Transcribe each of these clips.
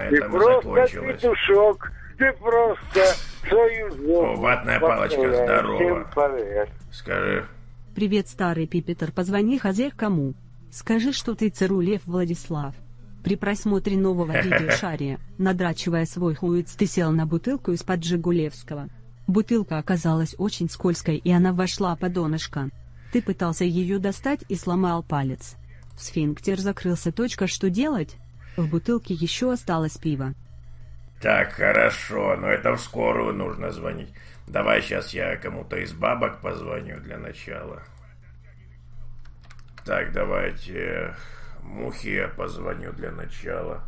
этом и закончилось. Ты петушок, ты просто свою... О, ватная палочка, здорово. Скажи. Привет, старый Пипетер, позвони хозяй кому. Скажи, что ты ЦРУ Лев Владислав. При просмотре нового видеошария, надрачивая свой хуец, ты сел на бутылку из-под Жигулевского. Бутылка оказалась очень скользкой, и она вошла под донышко. Ты пытался ее достать и сломал палец. Сфинктер закрылся. Что делать? В бутылке еще осталось пиво. Так, хорошо, но это в скорую нужно звонить. Давай сейчас я кому-то из бабок позвоню для начала. Так, давайте Мухе я позвоню для начала.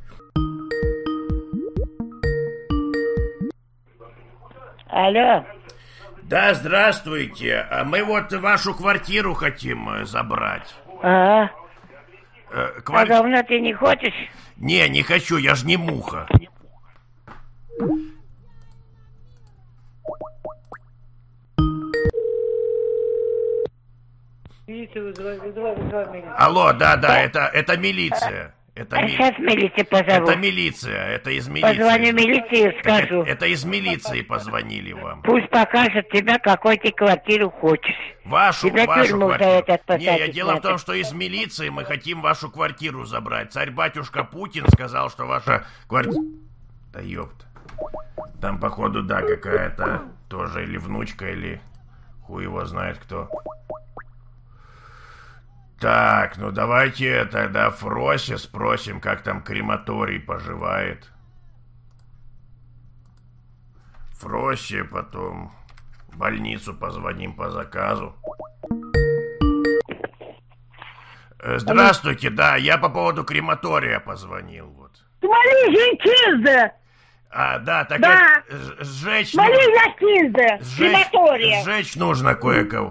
Алло. Да, здравствуйте. А мы вот вашу квартиру хотим забрать. А давно ты не хочешь? Не хочу, я ж не Муха. Алло, да, это милиция. Сейчас милицию позову. Это милиция, это из милиции. Позвоню милиции и скажу. Это из милиции позвонили вам. Пусть покажет тебя, какой ты квартиру хочешь. Вашу квартиру. Не, дело в том, что из милиции мы хотим вашу квартиру забрать. Царь-батюшка Путин сказал, что ваша квартира... Да ёпта. Там, походу, да, какая-то тоже или внучка, или хуй его знает кто. Так, ну давайте тогда Фросе спросим, как там крематорий поживает. Фросе, потом в больницу позвоним по заказу. Здравствуйте, да, я по поводу крематория позвонил, вот. Смотри, женщина! Да, так да. Сжечь... Смотри, женщина! Крематория! Сжечь нужно кое-кого.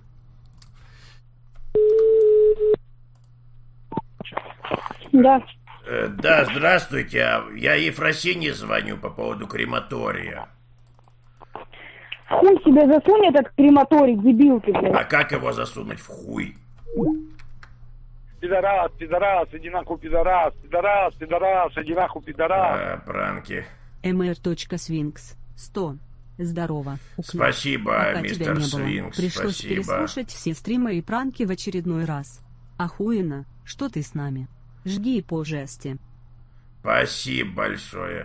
Да. Да, здравствуйте. Я Ефросинье звоню по поводу крематория. Хуй себе засунь этот крематорий, дебил ты, блядь. А как его засунуть в хуй? Пидорас, иди нахуй, пидорас, иди нахуй, пидорас. Пранки. mr.swinks 100. Здорово. Спасибо, пока мистер тебя не Свинкс, было, пришлось спасибо. переслушать все стримы и пранки в очередной раз. Охуенно, что ты с нами. Жги по жести. Спасибо большое.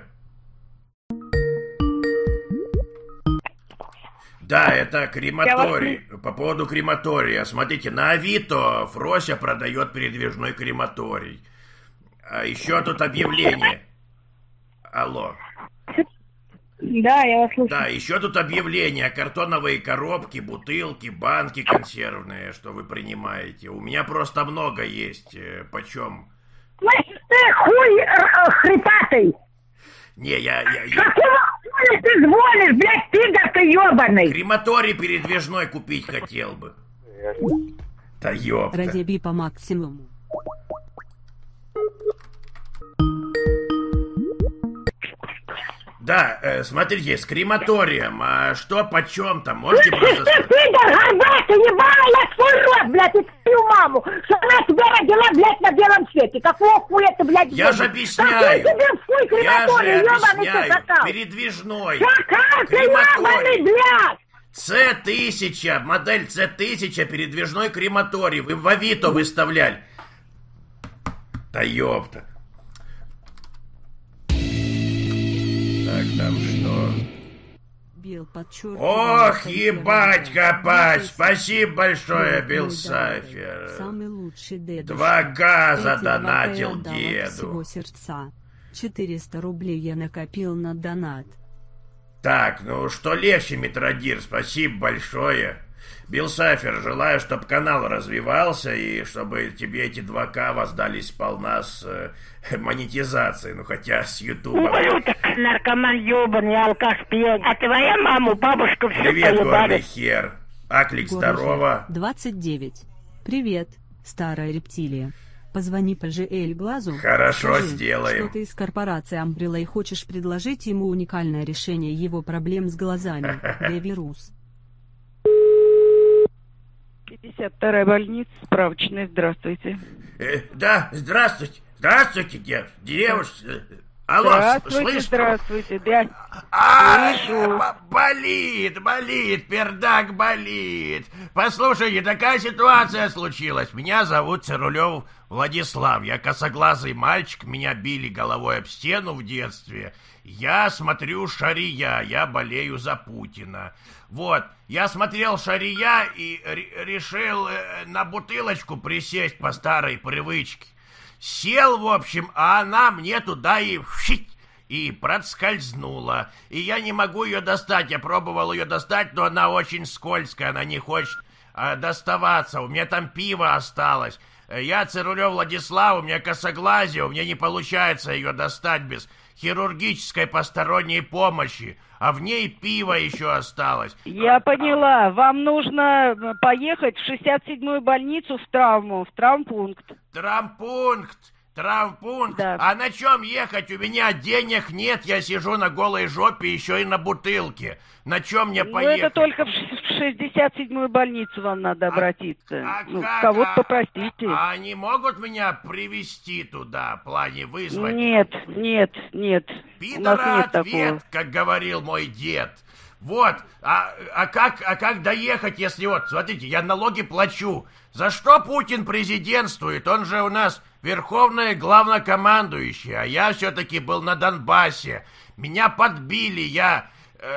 Да, это крематорий. По поводу крематория. Смотрите, на Авито Фрося продает передвижной крематорий. А еще тут объявление. Алло. Да, я вас слушаю. Да, еще тут объявление. Картоновые коробки, бутылки, банки консервные, что вы принимаете. У меня просто много есть. Почем? Ты хуй хрипатый! Не, я... Какого хуя ты звонишь, блядь, пидор ты ебаный? Крематорий передвижной купить хотел бы. Да ёпта. Разъеби по максимуму. Да, смотрите, с крематорием, а что почем там? Можете просто сказать? Ты пидор горбатый, ебала, я свой рот, блядь, и твою маму, что она тебя родила, блядь, на белом свете. Какого хуя ты, блядь, Я же объясняю. Я же объясняю. Передвижной. Какая ты ебаный, блядь? С-1000, модель С-1000, передвижной крематорий. Вы в Авито выставляли. Да ёпта. Так, там что? Ох, ебать копать! Спасибо большое, Белсафер. 2К задонатил деду. Всего сердца. 400 рублей я накопил на донат. Так, ну что легче, Метродир, спасибо большое. Белсафер, желаю, чтобы канал развивался и чтобы тебе эти 2К воздались сполна с монетизацией, ну хотя с Ютуба. Наркоман ебаный, алкаш пьет. А твоя маму, бабушку все Привет, поебали. горный хер. Аклик, здорово. 29. Привет, старая рептилия. Позвони по ЖЛ Глазу. Хорошо, скажи, сделаем. Что ты из корпорации Umbrella и хочешь предложить ему уникальное решение его проблем с глазами. Вирус. 52-я больница, справочная, здравствуйте. Да, здравствуйте. Здравствуйте, девушка. Алло, Здравствуйте, слышь? здравствуйте. Да. Слышу. Болит, пердак болит. Послушайте, такая ситуация случилась. Меня зовут Цирулев Владислав. Я косоглазый мальчик, меня били головой об стену в детстве. Я смотрю «Шария», я болею за Путина. Вот, я смотрел «Шария» и решил на бутылочку присесть по старой привычке. Сел, в общем, а она мне туда и проскользнула. И я не могу ее достать. Я пробовал ее достать, но она очень скользкая, она не хочет доставаться. У меня там пиво осталось. Я Цирулев Владислав, у меня косоглазие, у меня не получается ее достать без хирургической посторонней помощи. А в ней пиво еще осталось. Я поняла. Вам нужно поехать в 67-ю больницу в травмпункт. Травмпункт. Да. А на чем ехать? У меня денег нет, я сижу на голой жопе, еще и на бутылке. На чем мне поехать? Это только в 67-ю больницу вам надо обратиться. Кого-то попросите. А они могут меня привезти туда, в плане вызвать? Нет. Пидора нет ответ, такого. как говорил мой дед. Вот, а как доехать, если вот, смотрите, я налоги плачу. За что Путин президентствует? Он же у нас верховный главнокомандующий, а я все-таки был на Донбассе. Меня подбили, я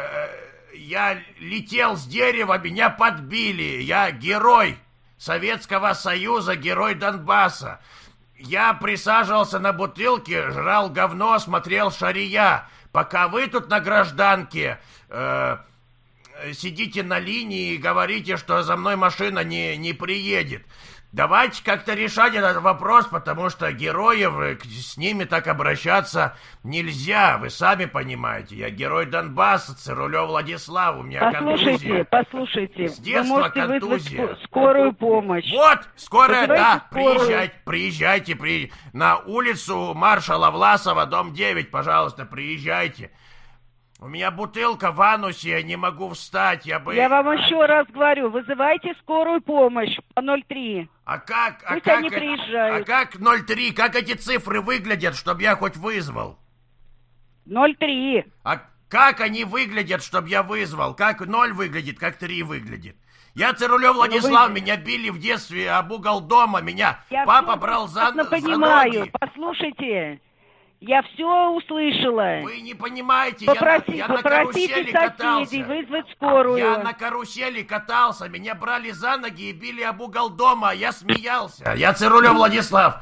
летел с дерева, меня подбили. Я герой Советского Союза, герой Донбасса. Я присаживался на бутылке, жрал говно, смотрел «Шария». Пока вы тут на гражданке сидите на линии и говорите, что за мной машина не приедет. Давайте как-то решать этот вопрос, потому что героев, с ними так обращаться нельзя. Вы сами понимаете, я герой Донбасса, Цирулев Владислав, у меня контузия. Послушайте, С детства вы можете контузия. вызвать скорую помощь. Вот, скорая, да, скорую. приезжайте на улицу маршала Власова, дом 9, пожалуйста, приезжайте. У меня бутылка в анусе, я не могу встать, Я вам еще раз говорю, вызывайте скорую помощь по 03. Пусть они приезжают. А как 03, как эти цифры выглядят, чтобы я хоть вызвал? 03. А как они выглядят, чтобы я вызвал? Как 0 выглядит, как 3 выглядит? Я Цирулев Владислав, меня били в детстве об угол дома, меня папа брал за ноги. Послушайте. Я все услышала. Вы не понимаете, я на попросите карусели соседей катался. вызвать скорую. Я на карусели катался, меня брали за ноги и били об угол дома, а я смеялся. Я Цирулев Владислав.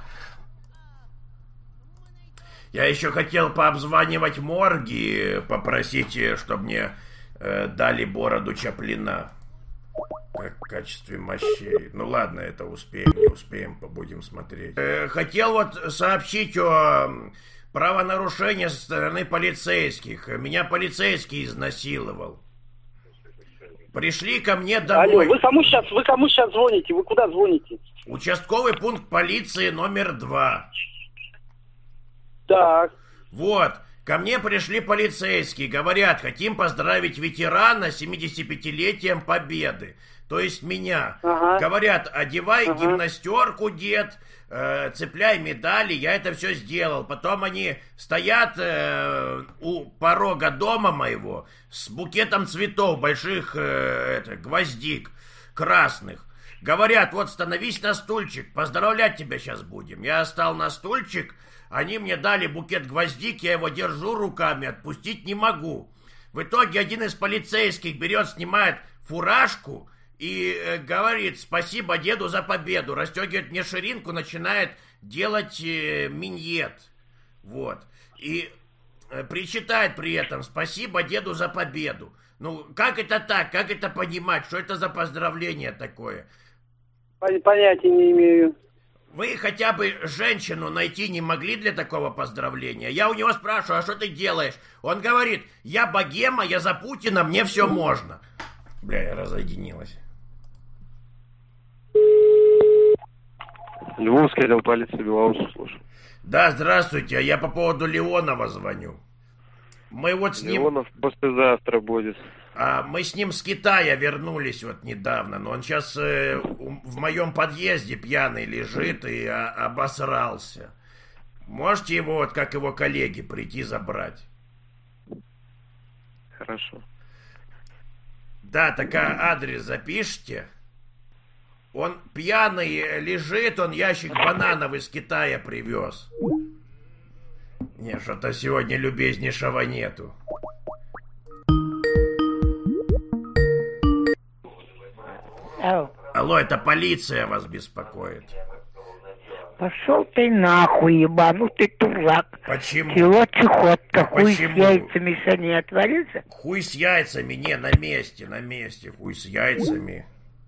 Я еще хотел пообзванивать морги, попросить, чтобы мне дали бороду Чаплина. Как в качестве мощей. Ну ладно, это успеем, не успеем, будем смотреть. Хотел вот сообщить о правонарушении со стороны полицейских. Меня полицейский изнасиловал. Пришли ко мне домой. Алло, вы кому сейчас звоните? Вы куда звоните? Участковый пункт полиции номер 2. Так. Вот. Ко мне пришли полицейские, говорят, хотим поздравить ветерана с 75-летием Победы. То есть меня. Ага. Говорят, одевай гимнастерку, дед, цепляй медали, я это все сделал. Потом они стоят у порога дома моего с букетом цветов, больших гвоздик красных. Говорят, вот становись на стульчик, поздравлять тебя сейчас будем. Я стал на стульчик, они мне дали букет гвоздик, я его держу руками, отпустить не могу. В итоге один из полицейских берет, снимает фуражку и говорит: спасибо деду за победу. Расстегивает мне ширинку, начинает делать миньет. Вот. И причитает при этом: спасибо деду за победу. Ну, как это так? Как это понимать? Что это за поздравление такое? Понятия не имею. Вы хотя бы женщину найти не могли для такого поздравления? Я у него спрашиваю: а что ты делаешь? Он говорит: я богема, я за Путина, мне все можно. Бля, я разъединилась. Львовский отдел полиции Беларуси, слушай. Да, здравствуйте, я по поводу Леонова звоню. Мы вот с ним... Леонов послезавтра будет. Мы с ним с Китая вернулись вот недавно, но он сейчас в моем подъезде пьяный лежит и обосрался. Можете его, вот как его коллеги, прийти забрать? Хорошо. Да, так адрес запишите. Он пьяный лежит, он ящик бананов из Китая привез. Не, что-то сегодня любезнейшего нету. Алло, это полиция вас беспокоит. Пошел ты нахуй, ебанутый дурак. Почему? Чего чехотка? Хуй с Почему? яйцами еще не отвалился? Хуй с яйцами, не, на месте, хуй с яйцами.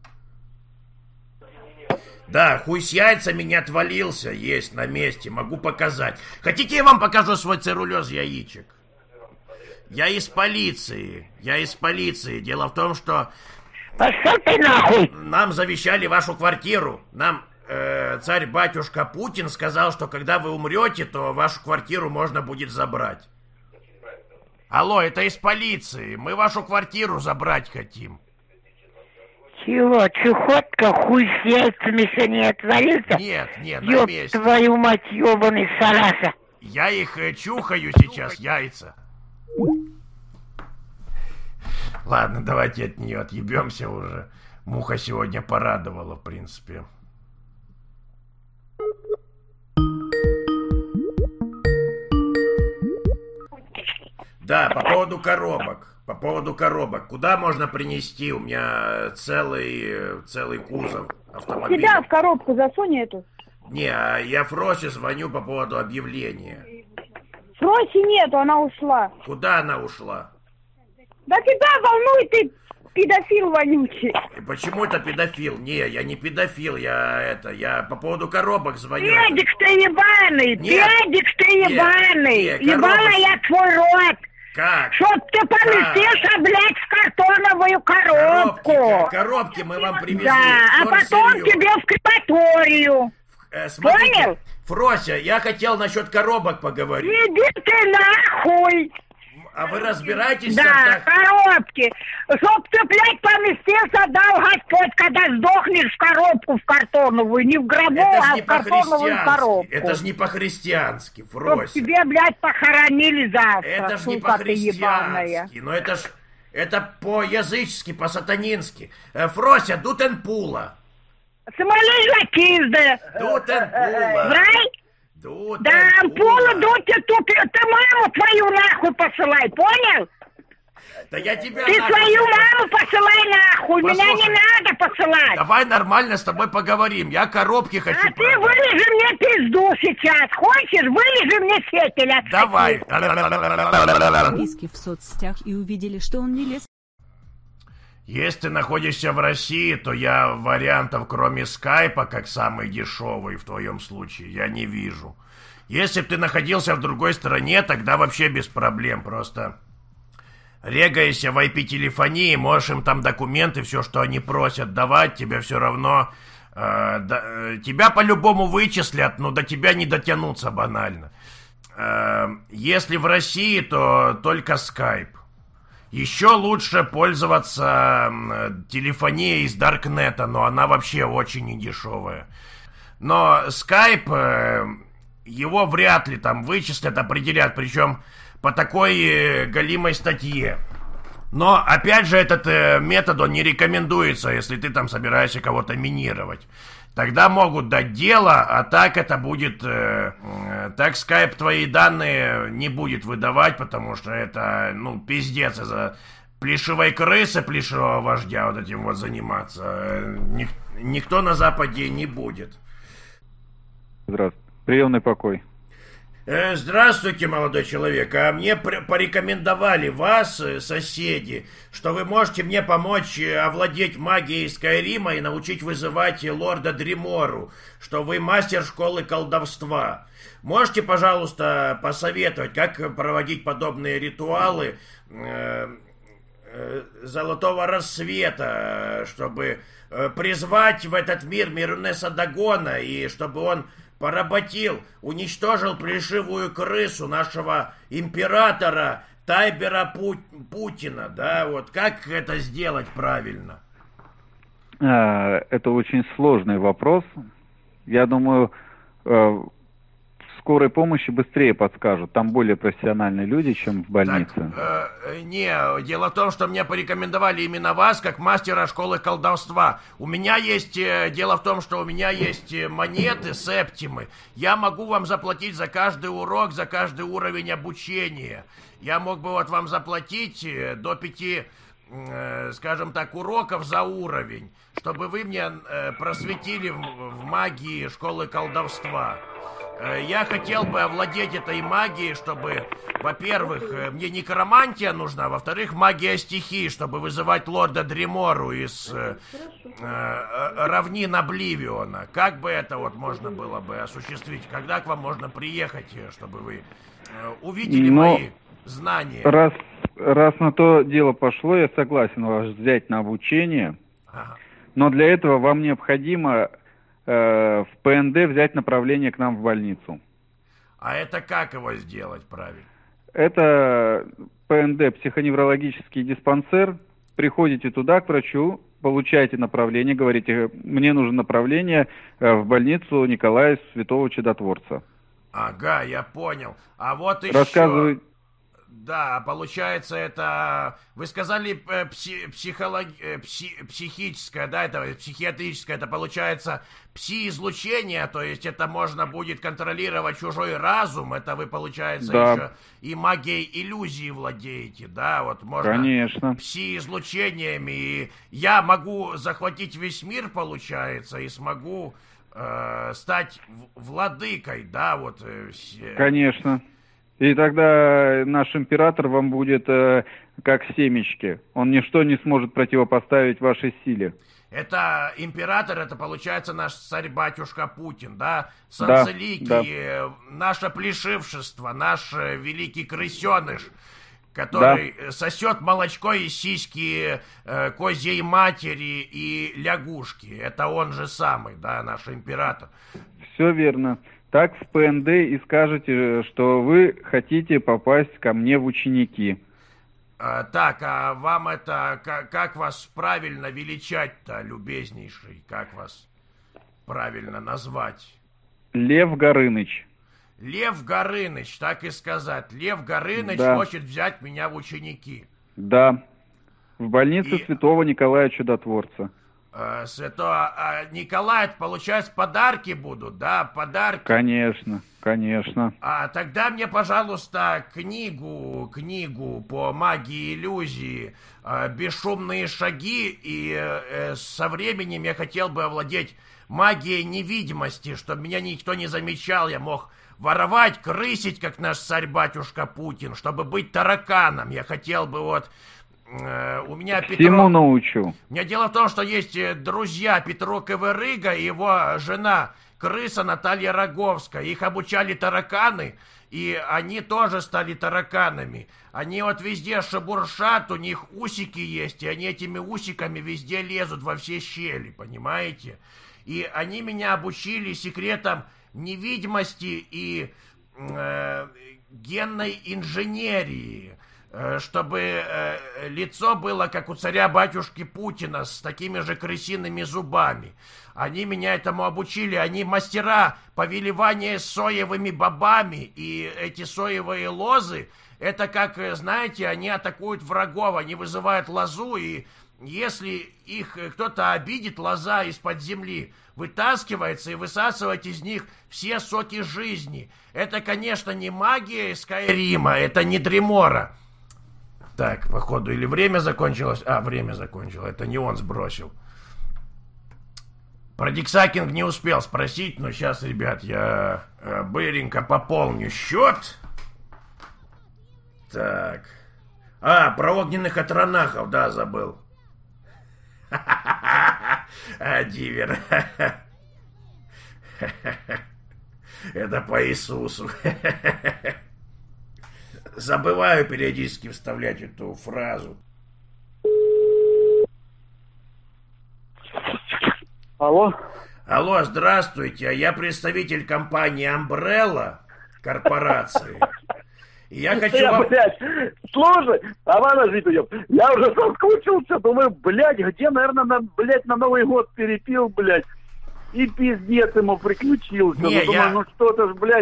Да, хуй с яйцами не отвалился, есть на месте, могу показать. Хотите, я вам покажу свой цирулез яичек? Я из полиции. Дело в том, что... Пошел ты нахуй! Нам завещали вашу квартиру. Нам царь-батюшка Путин сказал, что когда вы умрете, то вашу квартиру можно будет забрать. Алло, это из полиции. Мы вашу квартиру забрать хотим. Чего, чехотка, хуй с яйцами еще не отвалился? Нет, на Ёб месте. твою мать, ёбаный шараша. Я их чухаю сейчас, яйца. Ладно, давайте от нее отъебемся уже. Муха сегодня порадовала, в принципе. Да, по поводу коробок. Куда можно принести? У меня целый кузов автомобиля. Тебя в коробку засунь эту. Не, я Фросе звоню по поводу объявления. Фроси нету, она ушла. Куда она ушла? Да тебя волнует, ты педофил вонючий. И почему это педофил? Не, я не педофил, я по поводу коробок звоню. Педик ты ебаный, Нет. педик ты ебаный. Нет, Ебала коробочки. я твой рот. Как? Чтоб ты поместился, блядь, в картоновую коробку. Коробки мы вам привезли. Да, а потом Вторсырье. тебе в крематорию. Смотрите, Понял? Фрося, я хотел насчет коробок поговорить. Иди ты нахуй. А вы разбираетесь в Да, сортах? коробки. Чтоб ты, блядь, поместился, дал Господь, когда сдохнешь в коробку в картоновую. Не в гробу, Это ж а не в картоновую по-христиански. коробку. Это ж не по-христиански, Чтоб Фрося. тебе, блядь, похоронили завтра, Это ж не сука ты ебаная. по-христиански. Но это по-язычески, по-сатанински. Фрося, дутенпула. Смоли закизды. Дутенпула. Врай? Да, ампулу дуть и тупи. Ты маму твою нахуй посылай, понял? Да я тебя Ты нахуй свою посылаю. маму посылай нахуй. Меня не Послушай, надо посылать. Давай нормально с тобой поговорим. Я коробки хочу А ты продать. вылежи мне пизду сейчас. Хочешь, вылежи мне сетель от Давай. Подписки в соцсетях и увидели, что он не лез. Если ты находишься в России, то я вариантов, кроме скайпа, как самый дешевый в твоем случае, я не вижу. Если бы ты находился в другой стране, тогда вообще без проблем. Просто регайся в IP-телефонии, можешь им там документы, все, что они просят давать, тебе все равно... тебя по-любому вычислят, но до тебя не дотянуться банально. Если в России, то только скайп. Еще лучше пользоваться телефонией из Даркнета, но она вообще очень недешевая. Но Skype, его вряд ли там вычислят, определят, причем по такой галимой статье. Но, опять же, этот метод, он не рекомендуется, если ты там собираешься кого-то минировать. Тогда могут дать дело, а так это будет... так Skype твои данные не будет выдавать, потому что это, пиздец из-за плешивой крысы, плешивого вождя вот этим вот заниматься. Никто на Западе не будет. Здравствуйте. Приемный покой. Здравствуйте, молодой человек. А мне порекомендовали вас, соседи, что вы можете мне помочь овладеть магией Скайрима и научить вызывать лорда Дримору, что вы мастер школы колдовства. Можете, пожалуйста, посоветовать, как проводить подобные ритуалы Золотого Рассвета, чтобы призвать в этот мир Мирунеса Дагона, и чтобы он поработил, уничтожил плешивую крысу нашего императора Тайбера Путина, да, вот как это сделать правильно? Это очень сложный вопрос. Я думаю, в скорой помощи быстрее подскажут. Там более профессиональные люди, чем в больнице. Не, дело в том, что мне порекомендовали именно вас, как мастера школы колдовства. Дело в том, что у меня есть монеты, септимы. Я могу вам заплатить за каждый урок, за каждый уровень обучения. Я мог бы вот вам заплатить до 5, скажем так, уроков за уровень, чтобы вы мне просветили в магии школы колдовства. Я хотел бы овладеть этой магией, чтобы, во-первых, мне некромантия нужна, во-вторых, магия стихий, чтобы вызывать лорда Дремору из равнин Обливиона. Как бы это вот можно было бы осуществить? Когда к вам можно приехать, чтобы вы увидели мои знания? Раз на то дело пошло, я согласен вас взять на обучение, но для этого вам необходимо в ПНД взять направление к нам в больницу. А это как его сделать правильно? Это ПНД, психоневрологический диспансер. Приходите туда, к врачу, получаете направление, говорите, мне нужно направление в больницу Николая Святого Чудотворца. Ага, я понял. А вот еще... Рассказывай. Да, получается, это... Вы сказали психическое, да, это психиатрическое, это получается пси-излучение, то есть это можно будет контролировать чужой разум, это вы, получается, еще и магией иллюзии владеете, да, вот можно... Конечно. Пси-излучениями, и я могу захватить весь мир, получается, и смогу стать владыкой, да, вот... Конечно. И тогда наш император вам будет как семечки. Он ничто не сможет противопоставить вашей силе. Это император, это получается наш царь-батюшка Путин, да? Санцеликий, наше плешившество, наш великий крысеныш, который сосет молочко из сиськи козьей матери и лягушки. Это он же самый, да, наш император. Все верно. Так в ПНД и скажете, что вы хотите попасть ко мне в ученики. Так, а вам это... Как вас правильно величать-то, любезнейший? Как вас правильно назвать? Лев Горыныч. Лев Горыныч, так и сказать. Лев Горыныч хочет взять меня в ученики. Да, в больнице Святого Николая Чудотворца. Николай, получается, подарки будут, да? Подарки. Конечно, конечно. Тогда мне, пожалуйста, книгу по магии иллюзии, бесшумные шаги, и со временем я хотел бы овладеть магией невидимости, чтобы меня никто не замечал, я мог воровать, крысить, как наш царь-батюшка Путин, чтобы быть тараканом. Я хотел бы вот... У меня Всему научу. У меня дело в том, что есть друзья Петро Ковырыга и его жена крыса Наталья Роговская. Их обучали тараканы, и они тоже стали тараканами. Они вот везде шебуршат, у них усики есть, и они этими усиками везде лезут во все щели, понимаете? И они меня обучили секретам невидимости и генной инженерии, чтобы лицо было, как у царя-батюшки Путина, с такими же крысиными зубами. Они меня этому обучили, они мастера повелевания соевыми бобами, и эти соевые лозы, это как, знаете, они атакуют врагов, они вызывают лозу, и если их кто-то обидит, лоза из-под земли вытаскивается и высасывает из них все соки жизни. Это, конечно, не магия Скайрима, это не Дремора. Так, походу, или время закончилось? Время закончилось. Это не он сбросил. Про Диксакинг не успел спросить, но сейчас, ребят, я быренько пополню счет. Так. Про огненных атронахов, да, забыл. Дивер. Это по Иисусу. Забываю периодически вставлять эту фразу. Алло? Алло, здравствуйте. Я представитель компании Umbrella корпорации. Я хочу вам... Блядь, слушай, подожди, я уже соскучился, думаю, блядь, где, наверное, на Новый год перепил, блядь. и пиздец ему приключился. Не, думаю, ну что-то ж, блядь,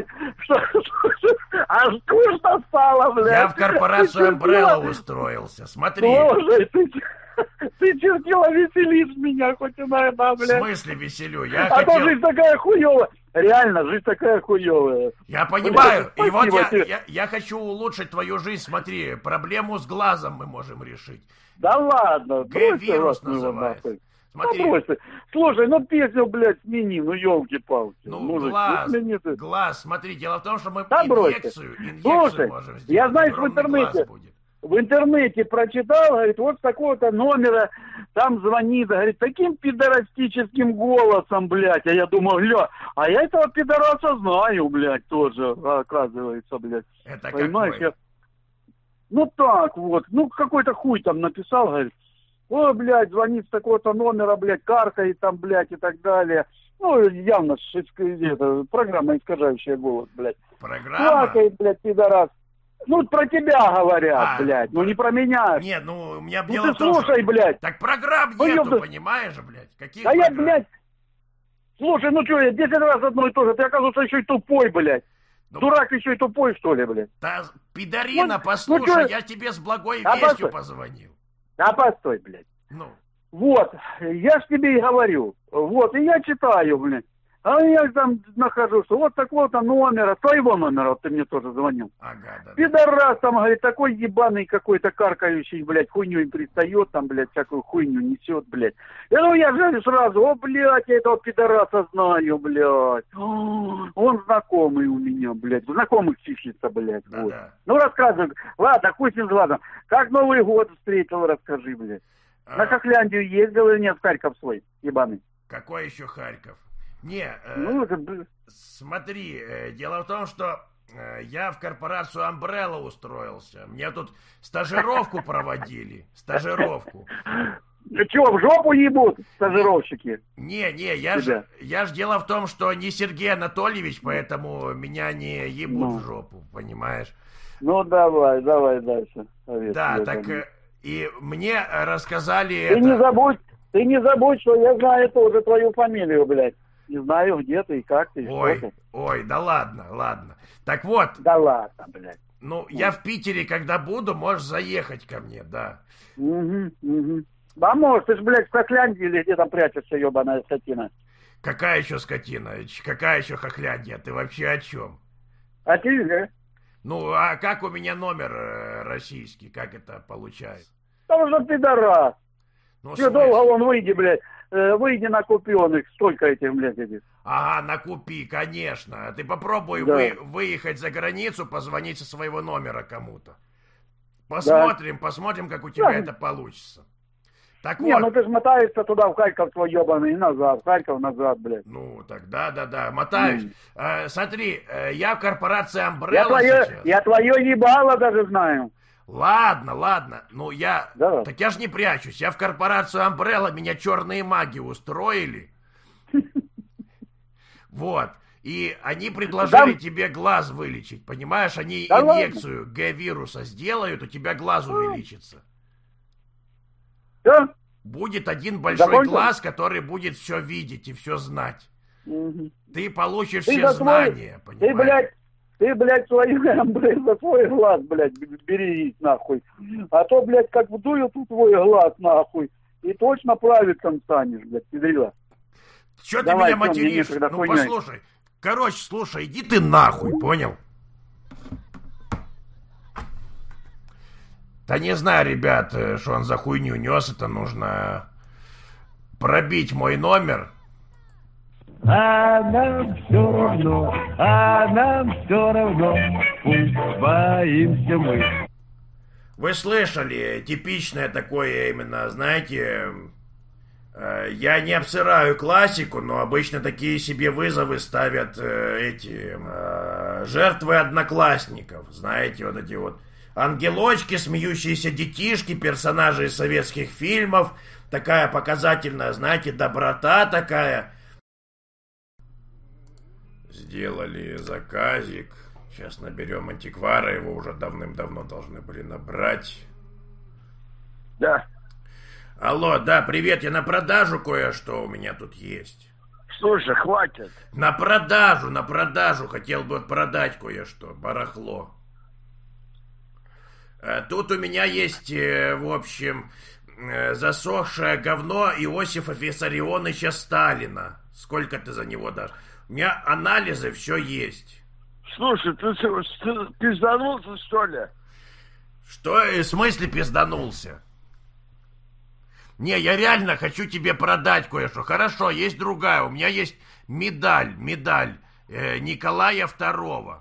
а скучно стало, блядь. Я в корпорацию Umbrella устроился, смотри. Боже, ты чертила веселишь меня хоть иногда, блядь. В смысле веселю? Я хотел... то жизнь такая хуёвая. Реально, жизнь такая хуёвая. Я понимаю. Блядь, и вот я хочу улучшить твою жизнь. Смотри, проблему с глазом мы можем решить. Да ладно. Г-вирус называется. Смотри. Ну, слушай, ну песню, блядь, смени, ну ёлки-палки. Ну, мужик, глаз, смотри, дело в том, что мы инъекцию слушай, можем сделать. Я, знаешь, в интернете прочитал, говорит, вот с такого-то номера там звонит, говорит, таким пидорастическим голосом, блядь. А я думаю, бля, а я этого пидораса знаю, блядь, тоже, оказывается, блядь. Это понимаешь, какой? Ну так вот, ну какой-то хуй там написал, говорит, ой, блядь, звонит с такого-то номера, блядь, каркает там, блядь, и так далее. Ну, явно, программа, искажающая голос, блядь. Программа? Каркает, блядь, пидорас. Ну, про тебя говорят, блядь, ну не про меня. Нет, ну, у меня ну, дело ты слушай, блядь. Так программ нету, понимаешь, блядь? Каких программ? Я, блядь, слушай, ну что, я 10 раз одно и то же, ты, оказывается, еще и тупой, блядь. Ну, дурак еще и тупой, что ли, блядь? Да, пидорина, послушай, я тебе с благой вестью позвонил. А постой, блядь. Ну. Вот, я ж тебе и говорю. Вот, и я читаю, блядь. А я там нахожу, что вот такого-то номера, твоего номера, вот ты мне тоже звонил. Ага, да. Пидорас там, говорит, такой ебаный какой-то каркающий, блядь, хуйню пристает, там, блядь, всякую хуйню несет, блядь. Ну, я же сразу, о, блядь, я этого пидораса знаю, блядь. Он знакомый у меня, блядь, знакомых чищется, блядь, да, вот. Да. Ну, рассказывай, ладно, хуй с ним ладно. Как Новый год встретил, расскажи, блядь. На Хохляндию ездил или нет, в Харьков свой, ебаный? Какой еще Харьков? Не, ну, смотри, дело в том, что я в корпорацию Umbrella устроился. Мне тут стажировку проводили. Стажировку. Чего, в жопу ебут стажировщики? Не, я ж дело в том, что не Сергей Анатольевич, поэтому меня не ебут в жопу, понимаешь? Ну, давай дальше. Да, так и мне рассказали Ты не забудь, что я знаю тоже твою фамилию, блядь. Не знаю, где ты и как ты, что ты. Ой, да ладно. Так вот. Да ладно, блядь. Ну, я в Питере, когда буду, можешь заехать ко мне, да. Угу. Да, можешь, ты ж, блядь, в Хохляндии или где там прячешься, ебаная скотина. Какая еще скотина? Какая еще Хохляндия? Ты вообще о чем? А ты, да? Ну, а как у меня номер российский? Как это получается? Там же пидорас. Ну, что долго он выйди, блядь. Выйди на купенных, сколько этих, блядь, этих. Ага, накупи, конечно. Ты попробуй выехать за границу, позвонить со своего номера кому-то. Посмотрим, как у тебя это получится. Так не, вот. Ну ты ж мотаешься туда, в Харьков свой ебаный, и назад, в Харьков назад, блядь. Ну, так да, мотаюсь. Смотри, я в корпорации Umbrella сейчас. Я твое ебало даже знаю. Ладно. Ну, так я ж не прячусь. Я в корпорацию Umbrella, меня черные маги устроили. Вот. И они предложили тебе глаз вылечить. Понимаешь, они инъекцию Г-вируса сделают, у тебя глаз увеличится. Да? Будет один большой глаз, который будет все видеть и все знать. Ты получишь все знания, понимаешь? Ты, блядь, за свой глаз, блядь, берись, нахуй. А то, блядь, как вдую тут твой глаз, нахуй, и точно правильцем станешь, блядь, педрила. Чё ты меня материшь? Ну, послушай. Короче, слушай, иди ты нахуй, понял? Да не знаю, ребят, что он за хуйню нес, это нужно пробить мой номер. А нам все равно, пусть боимся мы. Вы слышали, типичное такое именно, знаете, я не обсыраю классику, но обычно такие себе вызовы ставят жертвы одноклассников, знаете, вот эти вот ангелочки, смеющиеся детишки, персонажи из советских фильмов, такая показательная, знаете, доброта такая. Сделали заказик. Сейчас наберем антиквара, его уже давным-давно должны были набрать. Да. Алло, да, привет, я на продажу кое-что у меня тут есть. Слушай, хватит. На продажу хотел бы продать кое-что, барахло. Тут у меня есть, в общем, засохшее говно Иосифа Виссарионовича Сталина. Сколько ты за него дашь? У меня анализы, все есть. Слушай, ты пизданулся, что ли? Что, в смысле пизданулся? Не, я реально хочу тебе продать кое-что. Хорошо, есть другая. У меня есть медаль Николая II.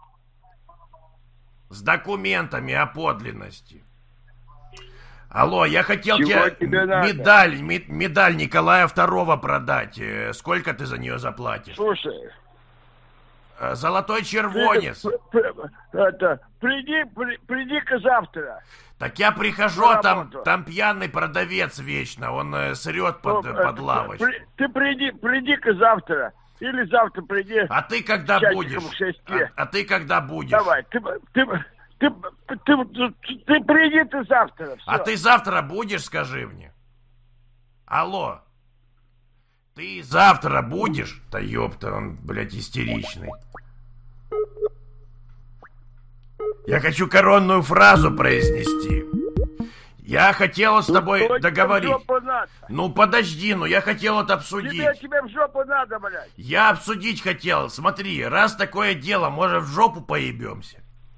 С документами о подлинности. Алло, я хотел тебе медаль Николая II продать. Сколько ты за нее заплатишь? Слушай. Золотой червонец. Приди-ка завтра. Так я прихожу, а там пьяный продавец вечно. Он срет под лавочку. Ты приди-ка завтра. Или завтра приди. А ты когда будешь? А ты когда будешь? Давай, ты приди ты завтра. Все. А ты завтра будешь, скажи мне? Алло. Ты завтра будешь? Да ёпта, он, блядь, истеричный. Я хочу коронную фразу произнести. Я хотел с тобой договорить. Ну подожди, я хотел это обсудить. Тебе в жопу надо, блядь. Я обсудить хотел. Смотри, раз такое дело, может в жопу поебемся.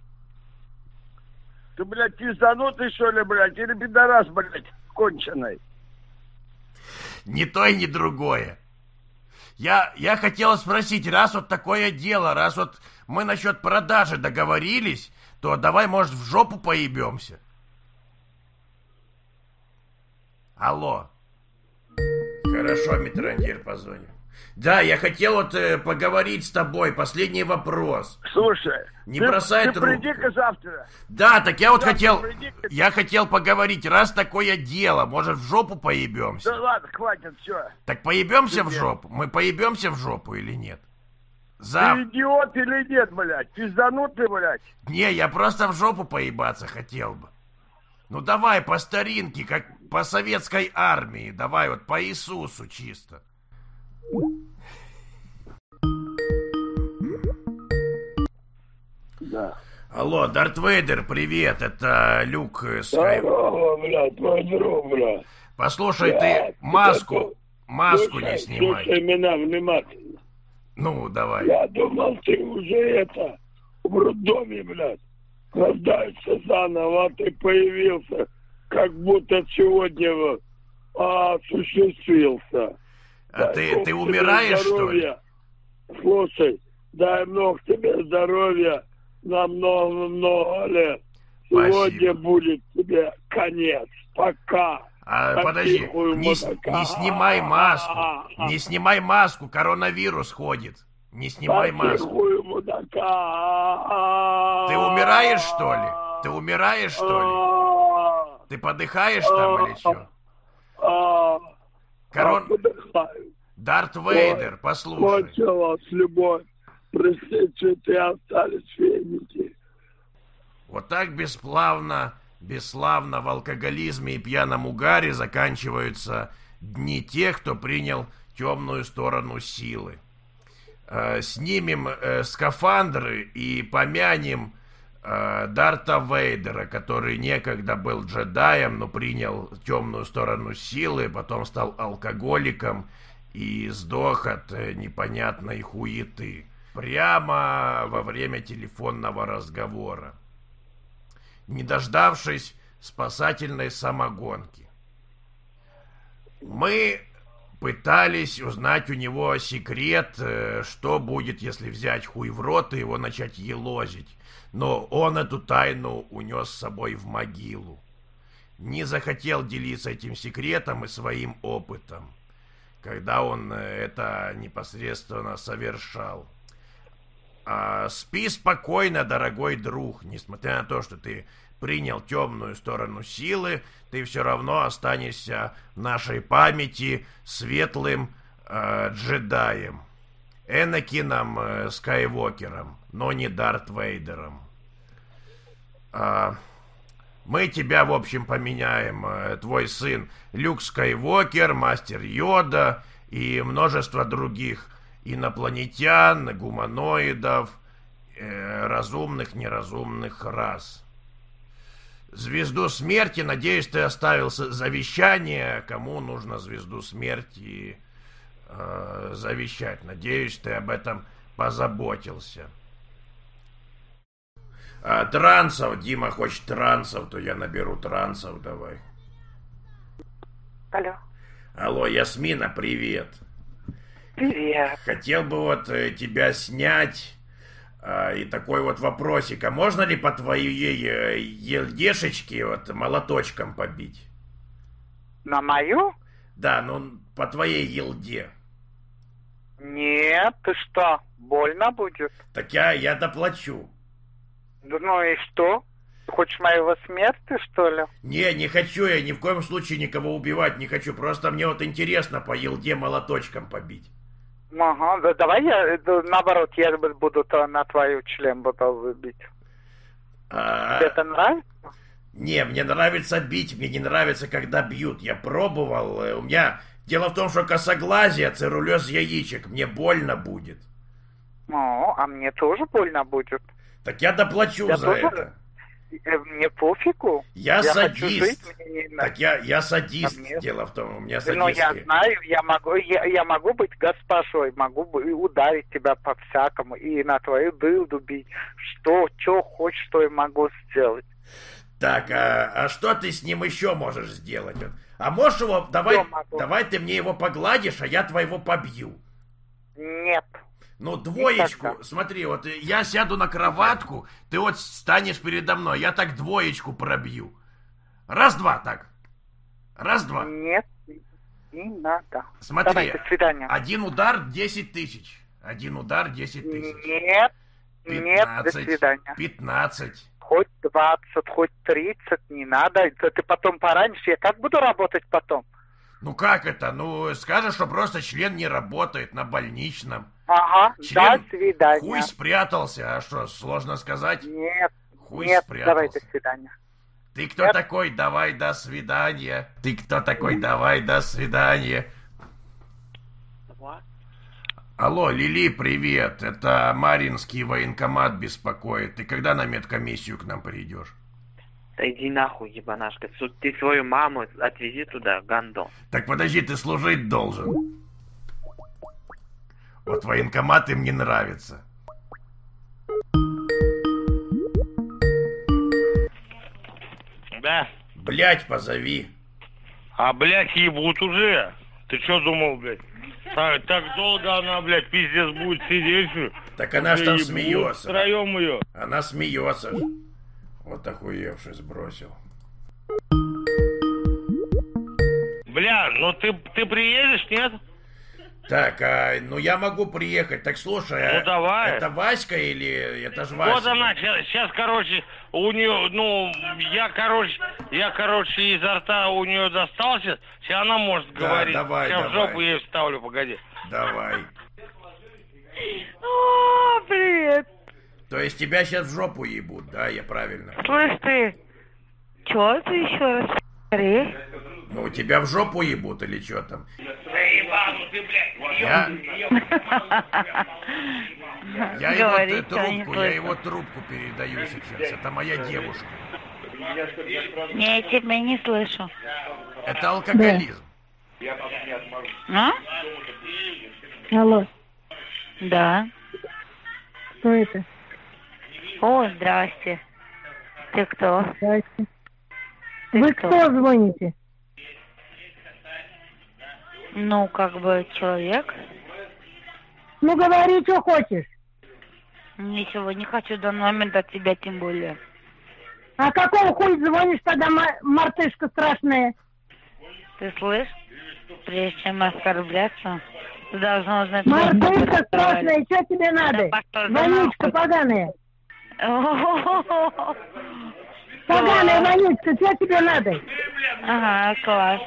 Ты, блядь, пизданутый, что ли, блядь? Или пидорас, блядь, конченый? Ни то и ни другое. Я хотел спросить, раз вот такое дело, раз вот мы насчет продажи договорились, то давай, может, в жопу поебемся. Алло. Хорошо, Митрандир, позвоню. Да, я хотел вот поговорить с тобой. Последний вопрос. Слушай, не бросай трубку. Ты приди-ка завтра. Да, так я вот хотел... Я хотел поговорить, раз такое дело, может, в жопу поебемся? Да ладно, хватит, все. Так поебемся в жопу? Мы поебемся в жопу или нет? Ты идиот или нет, блядь? Пизданутый, блядь? Не, я просто в жопу поебаться хотел бы. Ну давай по старинке, как по советской армии. Давай вот по Иисусу чисто. Да. Алло, Дарт Вейдер, привет, это Люк Скайуокер. Здорово, блядь, твой друг, блядь. Послушай, ты маску не снимай. Слушай меня внимательно. Ну, давай. Я думал, ты уже в роддоме, блядь, рождаешься заново, а ты появился, как будто сегодня осуществился. А ты умираешь, что ли? Слушай, дай много тебе здоровья на много лет. Сегодня будет тебе конец. Пока. Подожди, не снимай маску. Не снимай маску, коронавирус ходит. Не снимай маску. Ты умираешь, что ли? Ты умираешь, что ли? Ты подыхаешь там или что? Дарт Вейдер, послушай. Кончилась любовь. Простите, ты остались феники. Вот так бесславно в алкоголизме и пьяном угаре заканчиваются дни тех, кто принял темную сторону силы. Снимем скафандры и помянем Дарта Вейдера, который некогда был джедаем, но принял темную сторону силы, потом стал алкоголиком и сдох от непонятной хуеты. Прямо во время телефонного разговора, не дождавшись спасательной самогонки. Мы пытались узнать у него секрет, что будет, если взять хуй в рот и его начать елозить. Но он эту тайну унес с собой в могилу. Не захотел делиться этим секретом и своим опытом, когда он это непосредственно совершал. Спи спокойно, дорогой друг. Несмотря на то, что ты принял темную сторону силы, ты все равно останешься в нашей памяти светлым джедаем, Энакином Скайуокером, но не Дарт Вейдером. Мы тебя, в общем, поменяем. Твой сын Люк Скайуокер, мастер Йода, и множество других инопланетян, гуманоидов, разумных, неразумных рас. Звезду смерти, надеюсь, ты оставил завещание, кому нужно звезду смерти завещать. Надеюсь, ты об этом позаботился. Трансов, Дима хочет трансов, то я наберу трансов, давай. Алло. Алло, Ясмина, привет. Привет. Хотел бы вот тебя снять. И такой вот вопросик, а можно ли по твоей елдешечке вот молоточком побить? На мою? Да, ну по твоей елде. Нет, ты что, больно будет? Так я доплачу. Ну и что? Ты хочешь моего смерти, что ли? Не хочу я ни в коем случае никого убивать не хочу. Просто мне вот интересно по елде молоточком побить. Ага, да, давай я, наоборот, я буду на твою член буду бить. Тебе это нравится? Не, мне нравится бить, мне не нравится, когда бьют. Я пробовал, у меня... Дело в том, что косоглазие, цирролез яичек, мне больно будет. Ну, а мне тоже больно будет. Так я доплачу за это. Мне пофигу. Я садист. Так я садист. Дело в том, у меня садистские. Ну, я знаю, я могу быть госпожой, могу ударить тебя по-всякому и на твою дылду бить. Что хочешь, что я могу сделать. Так, а что ты с ним еще можешь сделать? А можешь его, давай ты мне его погладишь, а я твоего побью. Нет. Ну, двоечку, смотри, вот я сяду на кроватку, ты вот станешь передо мной, я так двоечку пробью. Раз-два так. Раз-два. Нет, не надо. Смотри, давай, до свидания. Один удар 10 тысяч. Один удар 10 тысяч. Нет, 15, нет, до свидания. 15. Хоть 20, хоть 30, не надо. Ты потом поранишь, я как буду работать потом? Ну как это? Ну, скажешь, что просто член не работает на больничном. Ага, член до свидания. Хуй спрятался, а что, сложно сказать? Нет, хуй нет, спрятался. давай до свидания. Ты кто такой? Давай до свидания. Ты кто такой? Давай до свидания. Алло, Лили, привет. Это Маринский военкомат беспокоит. Ты когда на медкомиссию к нам придешь? Да иди нахуй, ебанашка. Ты свою маму отвези туда, гандон. Так подожди, ты служить должен. Вот военкомат им не нравится. Да. Блядь, позови. А, блядь, ебут уже. Ты что думал, блядь? Так долго она, блядь, пиздец будет сидеть. Так она ж там смеется. Втроем ее. Она смеется. Вот охуевший сбросил. Бля, ну ты приедешь, нет? Так, ну я могу приехать. Так слушай, ну давай. Это Васька или это ж Васька? Вот она сейчас, короче, у нее, ну, я, короче, изо рта у нее достался. Сейчас она может говорить. Давай, сейчас давай. в жопу ей вставлю, погоди. Давай. О, привет. То есть тебя сейчас в жопу ебут, да? Я правильно? Слышь ты, чё ты еще раз скорее? Ну, у тебя в жопу ебут или что там? Я его трубку передаю сейчас. Это моя девушка. Я тебя не слышу. Это алкоголизм. А? Алло. Да. Кто это? О, здрасте. Ты кто? Здрасте. Вы кто звоните? Ну, как бы человек. Ну, говори, что хочешь. Ничего, не хочу до номер до тебя, тем более. А какого хуя звонишь тогда, мартышка страшная? Ты слышишь? Прежде чем оскорбляться, ты должна узнать... Мартышка страшная, что тебе надо? Вонючка поганая. Поганая вонючка, что тебе надо? Ага, класс.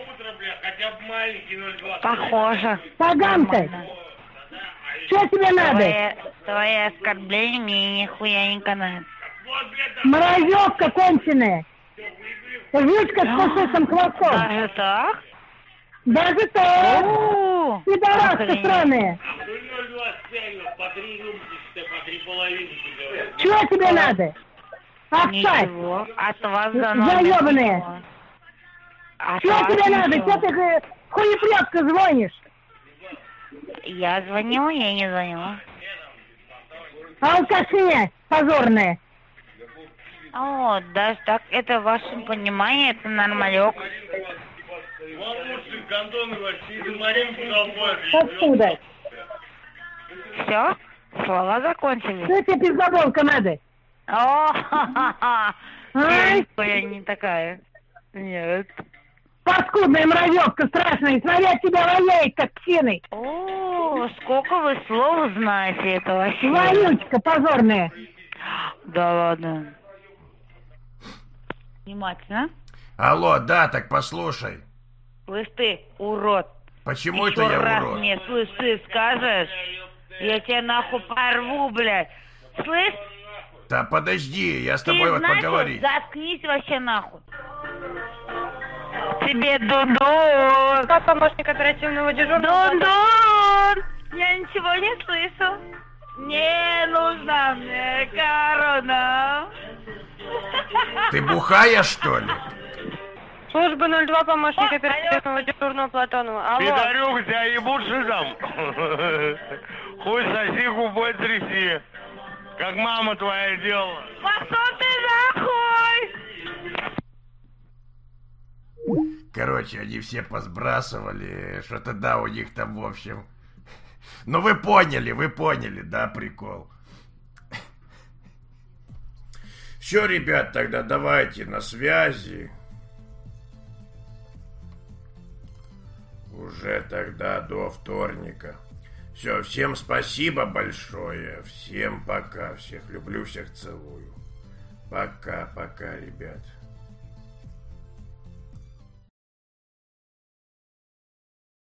Похоже. Поганка. Что тебе надо? Твои оскорбления мне нихуя не канают. Мразёвка конченая. Жучка с пушистым хвостом. Даже так? Даже так. говорю. Пидораски сраные. Чего тебе надо? Отстань. Ничего. От вас за номер. Заебанные. Чего тебе надо? Что ты хуеплетка звонишь? Я звоню, я не звоню. Алкашня позорная. О, даже так, это в вашем понимании, это нормалек. Откуда? Все? Слова закончились? Что тебе пиздоболка надо? О, ха-ха-ха. Я не такая. Нет. Паскудная мразевка страшная, смотри, от тебя воняет, как псиной. О, сколько вы слов знаете, это вообще. Вонючка позорная. Да ладно. Внимательно. Алло, да, так послушай. Слышь ты, урод. Почему еще это я раз урод? мне, слышь, ты скажешь, я тебя нахуй порву, блядь. Слышь? Да подожди, я с тобой вот поговорить. Заткнись вообще нахуй. Тебе Дудун. Как помощник оперативного дежурного? Дудун! Я ничего не слышу. Не нужна мне корона. Ты бухая, что ли? Служба 02, помощник оперативного дежурного Платонова. Алло. Пидорюк, тебя ебут шизом. Хуй соси, губой тряси. Как мама твоя делала. Пошел ты нахуй! Короче, они все посбрасывали, что-то да, у них там в общем. Ну вы поняли, да, прикол. Все, ребят, тогда давайте на связи. Уже тогда до вторника. Все, всем спасибо большое. Всем пока. Всех люблю, всех целую. Пока, ребят.